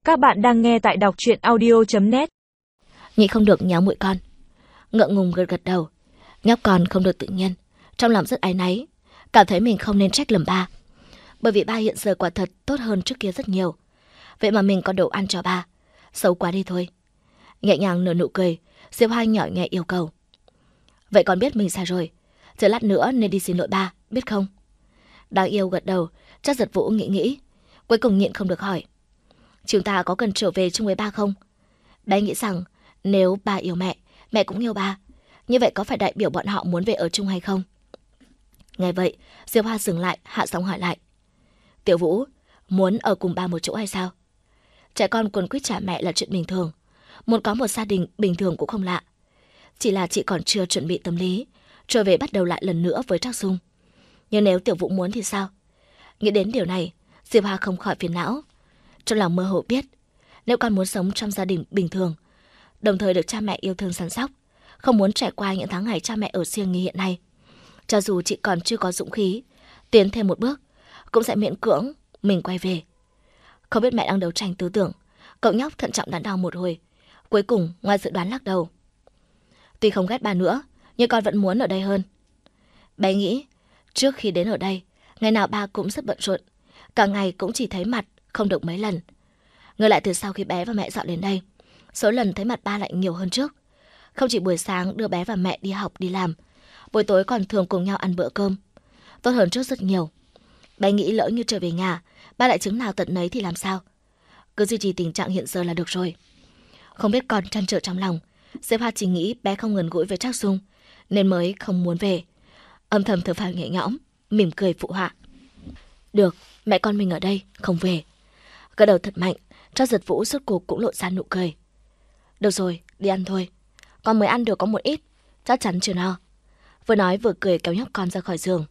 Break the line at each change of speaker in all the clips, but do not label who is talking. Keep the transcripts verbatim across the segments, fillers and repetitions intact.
Các bạn đang nghe tại đọc truyện audio chấm net.
Nhị không được nhéo mũi con. Ngượng ngùng gật gật đầu. Nhóc con không được tự nhiên, trong lòng rất áy náy, cảm thấy mình không nên trách lầm ba. Bởi vì ba hiện giờ quả thật tốt hơn trước kia rất nhiều. Vậy mà mình còn đồ ăn cho ba, xấu quá đi thôi. Nhẹ nhàng nở nụ cười, Diệp Hoa nhỏ nhẹ yêu cầu. Vậy con biết mình sai rồi, chờ lát nữa nên đi xin lỗi ba, biết không? Đáng yêu gật đầu. Chắc Giật Vũ nghĩ nghĩ, cuối cùng nhịn không được hỏi. Chúng ta có cần trở về chung với ba không? Bé nghĩ rằng nếu ba yêu mẹ, mẹ cũng yêu ba, như vậy có phải đại biểu bọn họ muốn về ở chung hay không? Nghe vậy, Diệp Hoa dừng lại, hạ giọng hỏi lại. Tiểu Vũ, muốn ở cùng ba một chỗ hay sao? Trẻ con quấn quýt cha mẹ là chuyện bình thường, muốn có một gia đình bình thường cũng không lạ. Chỉ là chị còn chưa chuẩn bị tâm lý, trở về bắt đầu lại lần nữa với Trác Dung. Nhưng nếu Tiểu Vũ muốn thì sao? Nghĩ đến điều này, Diệp Hoa không khỏi phiền não. Trong lòng mơ hồ biết, nếu con muốn sống trong gia đình bình thường, đồng thời được cha mẹ yêu thương săn sóc, không muốn trải qua những tháng ngày cha mẹ ở riêng như hiện nay, cho dù chị còn chưa có dũng khí tiến thêm một bước, cũng sẽ miễn cưỡng mình quay về. Không biết mẹ đang đấu tranh tư tưởng, cậu nhóc thận trọng đắn đo một hồi, cuối cùng ngoài dự đoán lắc đầu. Tuy không ghét ba nữa, nhưng con vẫn muốn ở đây hơn. Bé nghĩ, trước khi đến ở đây, ngày nào ba cũng rất bận rộn, cả ngày cũng chỉ thấy mặt, không được mấy lần. Ngược lại từ sau khi bé và mẹ dọn đến đây, số lần thấy mặt ba lại nhiều hơn trước. Không chỉ buổi sáng đưa bé và mẹ đi học đi làm, buổi tối còn thường cùng nhau ăn bữa cơm. Tốt hơn trước rất nhiều. Bé nghĩ lỡ như trở về nhà, ba lại chứng nào tận nấy thì làm sao? Cứ duy trì tình trạng hiện giờ là được rồi. Không biết còn trăn trở trong lòng, Diệp Hoa chỉ nghĩ bé không gần gũi với Trác Dung, nên mới không muốn về. Âm thầm thở phào nhẹ nhõm, mỉm cười phụ họa. Được, mẹ con mình ở đây, không về. Gật đầu thật mạnh, Trác Giật Vũ rốt cuộc cũng lộ ra nụ cười. Được rồi, đi ăn thôi. Con mới ăn được có một ít, chắc chắn chưa no. Vừa nói vừa cười kéo nhóc con ra khỏi giường.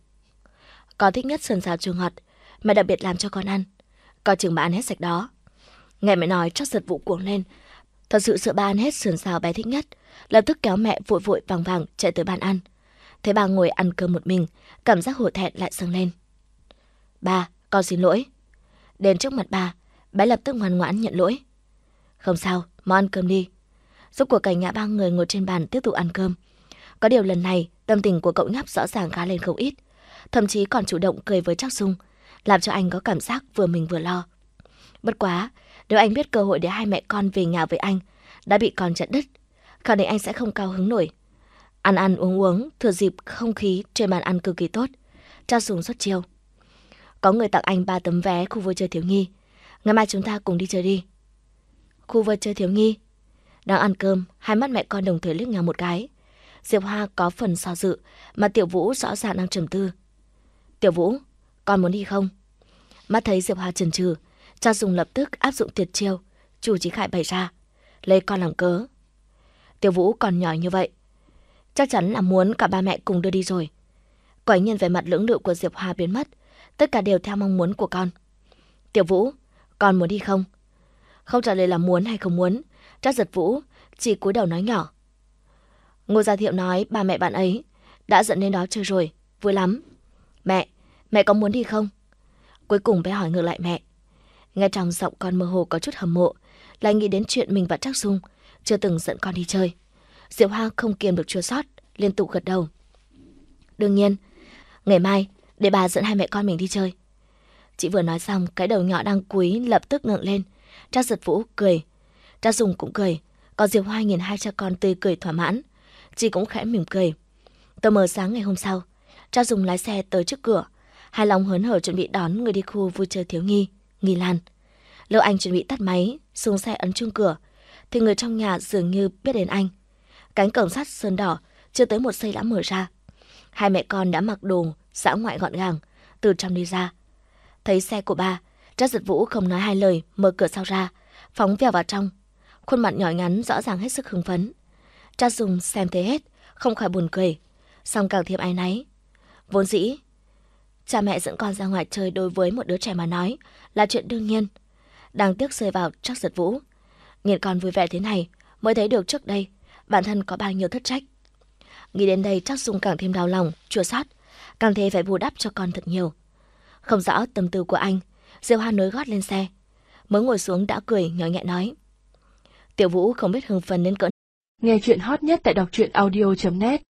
Con thích nhất sườn xào chua ngọt, mẹ đặc biệt làm cho con ăn. Coi chừng bà ăn hết sạch đó. Nghe mẹ nói, Trác Giật Vũ cuồng lên. Thật sự sợ ba ăn hết sườn xào bé thích nhất, lập tức kéo mẹ vội vội vàng vàng chạy tới bàn ăn. Thấy bà ngồi ăn cơm một mình, cảm giác hổ thẹn lại dâng lên. Ba, con xin lỗi. Đến trước mặt bà, bé lập tức ngoan ngoãn nhận lỗi. Không sao, mau ăn cơm đi. Giúp của cả nhà ba người ngồi trên bàn tiếp tục ăn cơm. Có điều lần này, tâm tình của cậu nhóc rõ ràng khá lên không ít. Thậm chí còn chủ động cười với Trác Dung, làm cho anh có cảm giác vừa mừng vừa lo. Bất quá, nếu anh biết cơ hội để hai mẹ con về nhà với anh đã bị con chặn đứt, khẳng định anh sẽ không cao hứng nổi. Ăn ăn uống uống, thừa dịp không khí trên bàn ăn cực kỳ tốt, Trác Dung xuất chiêu. Có người tặng anh ba tấm vé khu vui chơi thiếu nhi. Ngày mai chúng ta cùng đi chơi đi. Khu vui chơi thiếu nhi? Đang ăn cơm, hai mắt mẹ con đồng thời liếc nhau một cái. Diệp Hoa có phần do dự, mà Tiểu Vũ rõ ràng đang trầm tư. Tiểu Vũ, con muốn đi không? Mắt thấy Diệp Hoa chần chừ, Trác Dung lập tức áp dụng tuyệt chiêu Chu Chí Khải bày ra, lấy con làm cớ. Tiểu Vũ còn nhỏ như vậy, chắc chắn là muốn cả ba mẹ cùng đưa đi rồi. Quả nhiên về mặt lưỡng lự của Diệp Hoa biến mất, tất cả đều theo mong muốn của con. Tiểu Vũ, con muốn đi không? Không trả lời là muốn hay không muốn, Trác Giật Vũ chỉ cúi đầu nói nhỏ. Ngô Gia Thiệu nói ba mẹ bạn ấy đã dẫn đến đó chơi rồi, vui lắm. Mẹ, mẹ có muốn đi không? Cuối cùng bé hỏi ngược lại mẹ. Nghe trong giọng con mơ hồ có chút hâm mộ, lại nghĩ đến chuyện mình và Trác Dung chưa từng dẫn con đi chơi. Diệp Hoa không kiềm được chua xót, liên tục gật đầu. Đương nhiên, ngày mai để bà dẫn hai mẹ con mình đi chơi. Chị vừa nói xong, cái đầu nhỏ đang cúi lập tức ngẩng lên. Trác Giật Vũ cười, Trác Dung cũng cười, còn Diệp Hoa nhìn hai cha con tươi cười thỏa mãn, chị cũng khẽ mỉm cười. Tờ mờ sáng ngày hôm sau, Trác Dung lái xe tới trước cửa, hài lòng hớn hở chuẩn bị đón người đi khu vui chơi thiếu nhi Nghi Lan. Lâu anh chuẩn bị tắt máy, xuống xe ấn chuông cửa, thì người trong nhà dường như biết đến anh. Cánh cổng sắt sơn đỏ chưa tới một giây đã mở ra. Hai mẹ con đã mặc đồ dã ngoại gọn gàng từ trong đi ra. Thấy xe của ba, Trác Giật Vũ không nói hai lời mở cửa sau ra, phóng vèo vào trong. Khuôn mặt nhỏ nhắn rõ ràng hết sức hưng phấn. Trác Dung xem thế hết, không khỏi buồn cười, song càng thêm áy náy. Vốn dĩ, cha mẹ dẫn con ra ngoài chơi đối với một đứa trẻ mà nói là chuyện đương nhiên. Đáng tiếc rơi vào Trác Giật Vũ. Nhìn con vui vẻ thế này mới thấy được trước đây bản thân có bao nhiêu thất trách. Nghĩ đến đây Trác Dung càng thêm đau lòng, chua xót, càng thêm phải bù đắp cho con thật nhiều. Không rõ tâm tư của anh, Diệp Hoa nối gót lên xe. mới ngồi xuống đã cười nhỏ nhẹ nói. Tiểu Vũ không biết hưng phấn đến cỡ.
Nghe chuyện hot nhất tại đọc truyện audio chấm net